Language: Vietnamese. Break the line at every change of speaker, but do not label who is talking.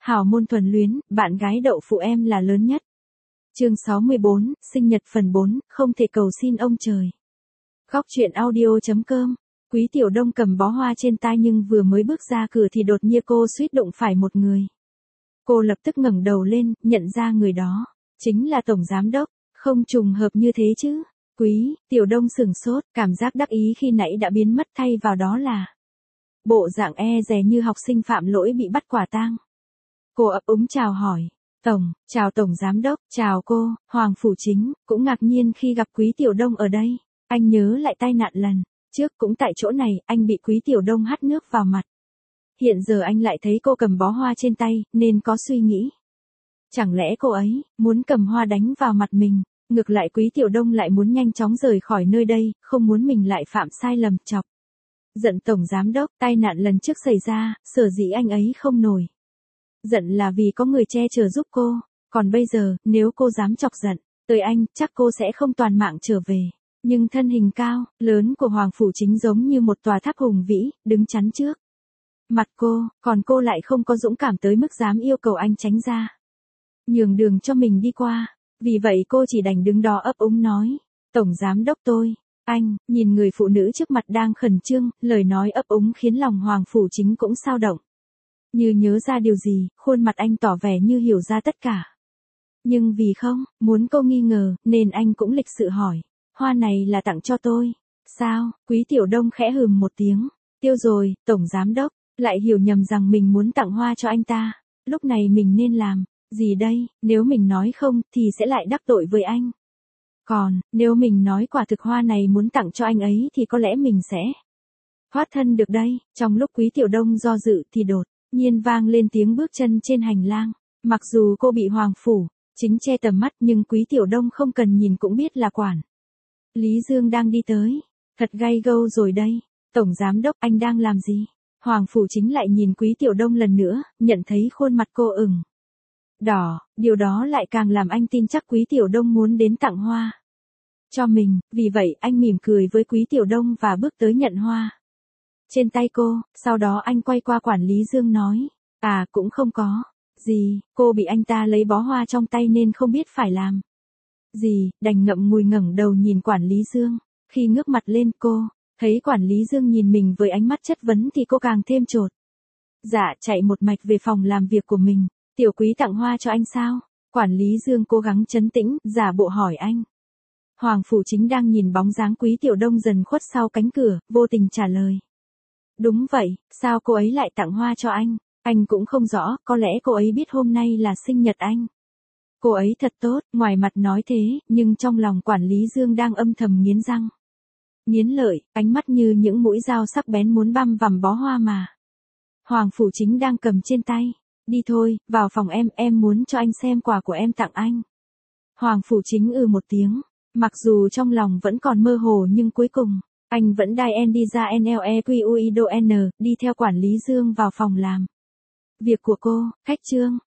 Hào môn thuần luyến, bạn gái đậu phụ em là lớn nhất. Chương 64, sinh nhật phần 4, không thể cầu xin ông trời. Góc truyện audio.com. Quý Tiểu Đông cầm bó hoa trên tay nhưng vừa mới bước ra cửa thì đột nhiên cô suýt đụng phải một người. Cô lập tức ngẩng đầu lên, nhận ra người đó chính là Tổng Giám Đốc. Không trùng hợp như thế chứ. Quý Tiểu Đông sửng sốt, cảm giác đắc ý khi nãy đã biến mất, thay vào đó là bộ dạng e dè như học sinh phạm lỗi bị bắt quả tang. Cô ấp úng chào hỏi. Chào Tổng Giám Đốc, chào cô. Hoàng Phủ Chính cũng ngạc nhiên khi gặp Quý Tiểu Đông ở đây. Anh nhớ lại tai nạn lần trước cũng tại chỗ này, anh bị Quý Tiểu Đông hắt nước vào mặt. Hiện giờ anh lại thấy cô cầm bó hoa trên tay, nên có suy nghĩ. Chẳng lẽ cô ấy muốn cầm hoa đánh vào mặt mình? Ngược lại Quý Tiểu Đông lại muốn nhanh chóng rời khỏi nơi đây, không muốn mình lại phạm sai lầm, chọc giận Tổng Giám Đốc. Tai nạn lần trước xảy ra, sở dĩ anh ấy không nổi giận là vì có người che chở giúp cô. Còn bây giờ, nếu cô dám chọc giận tới anh, chắc cô sẽ không toàn mạng trở về. Nhưng thân hình cao, lớn của Hoàng Phủ Chính giống như một tòa tháp hùng vĩ, đứng chắn trước mặt cô, còn cô lại không có dũng cảm tới mức dám yêu cầu anh tránh ra, nhường đường cho mình đi qua. Vì vậy cô chỉ đành đứng đó ấp úng nói, Tổng Giám Đốc anh, nhìn người phụ nữ trước mặt đang khẩn trương, lời nói ấp úng khiến lòng Hoàng Phủ Chính cũng xao động. Như nhớ ra điều gì, khuôn mặt anh tỏ vẻ như hiểu ra tất cả. Nhưng vì không muốn cô nghi ngờ, nên anh cũng lịch sự hỏi, hoa này là tặng cho tôi sao? Quý Tiểu Đông khẽ hừm một tiếng, tiêu rồi. Tổng Giám Đốc lại hiểu nhầm rằng mình muốn tặng hoa cho anh ta. Lúc này mình nên làm gì đây? Nếu mình nói không thì sẽ lại đắc tội với anh. Còn nếu mình nói quả thực hoa này muốn tặng cho anh ấy thì có lẽ mình sẽ thoát thân được đây. Trong lúc Quý Tiểu Đông do dự thì đột nhiên vang lên tiếng bước chân trên hành lang. Mặc dù cô bị Hoàng Phủ Chính che tầm mắt, nhưng Quý Tiểu Đông không cần nhìn cũng biết là quản Lý Dương đang đi tới. Thật gay gâu rồi đây. Tổng Giám Đốc, anh đang làm gì? Hoàng Phủ Chính lại nhìn Quý Tiểu Đông lần nữa, nhận thấy khuôn mặt cô ửng đỏ, điều đó lại càng làm anh tin chắc Quý Tiểu Đông muốn đến tặng hoa cho mình. Vì vậy anh mỉm cười với Quý Tiểu Đông và bước tới nhận hoa trên tay cô. Sau đó anh quay qua quản lý Dương nói, cũng không có gì, cô bị anh ta lấy bó hoa trong tay nên không biết phải làm gì, đành ngậm ngùi ngẩng đầu nhìn quản lý Dương. Khi ngước mặt lên cô thấy quản lý Dương nhìn mình với ánh mắt chất vấn thì cô càng thêm chột dạ, chạy một mạch về phòng làm việc của mình. Tiểu Quý tặng hoa cho anh sao? Quản lý Dương cố gắng trấn tĩnh, giả bộ hỏi anh. Hoàng Phủ Chính đang nhìn bóng dáng Quý Tiểu Đông dần khuất sau cánh cửa, vô tình trả lời. Đúng vậy, sao cô ấy lại tặng hoa cho anh? Anh cũng không rõ, có lẽ cô ấy biết hôm nay là sinh nhật anh. Cô ấy thật tốt, ngoài mặt nói thế, nhưng trong lòng quản lý Dương đang âm thầm nghiến răng nghiến lợi, ánh mắt như những mũi dao sắc bén muốn băm vằm bó hoa mà Hoàng Phủ Chính đang cầm trên tay. Đi thôi, vào phòng em muốn cho anh xem quà của em tặng anh. Hoàng Phủ Chính một tiếng, mặc dù trong lòng vẫn còn mơ hồ nhưng cuối cùng anh vẫn đai en đi ra NLEQUIDON, đi theo quản lý Dương vào phòng làm việc của cô. Khách Trương,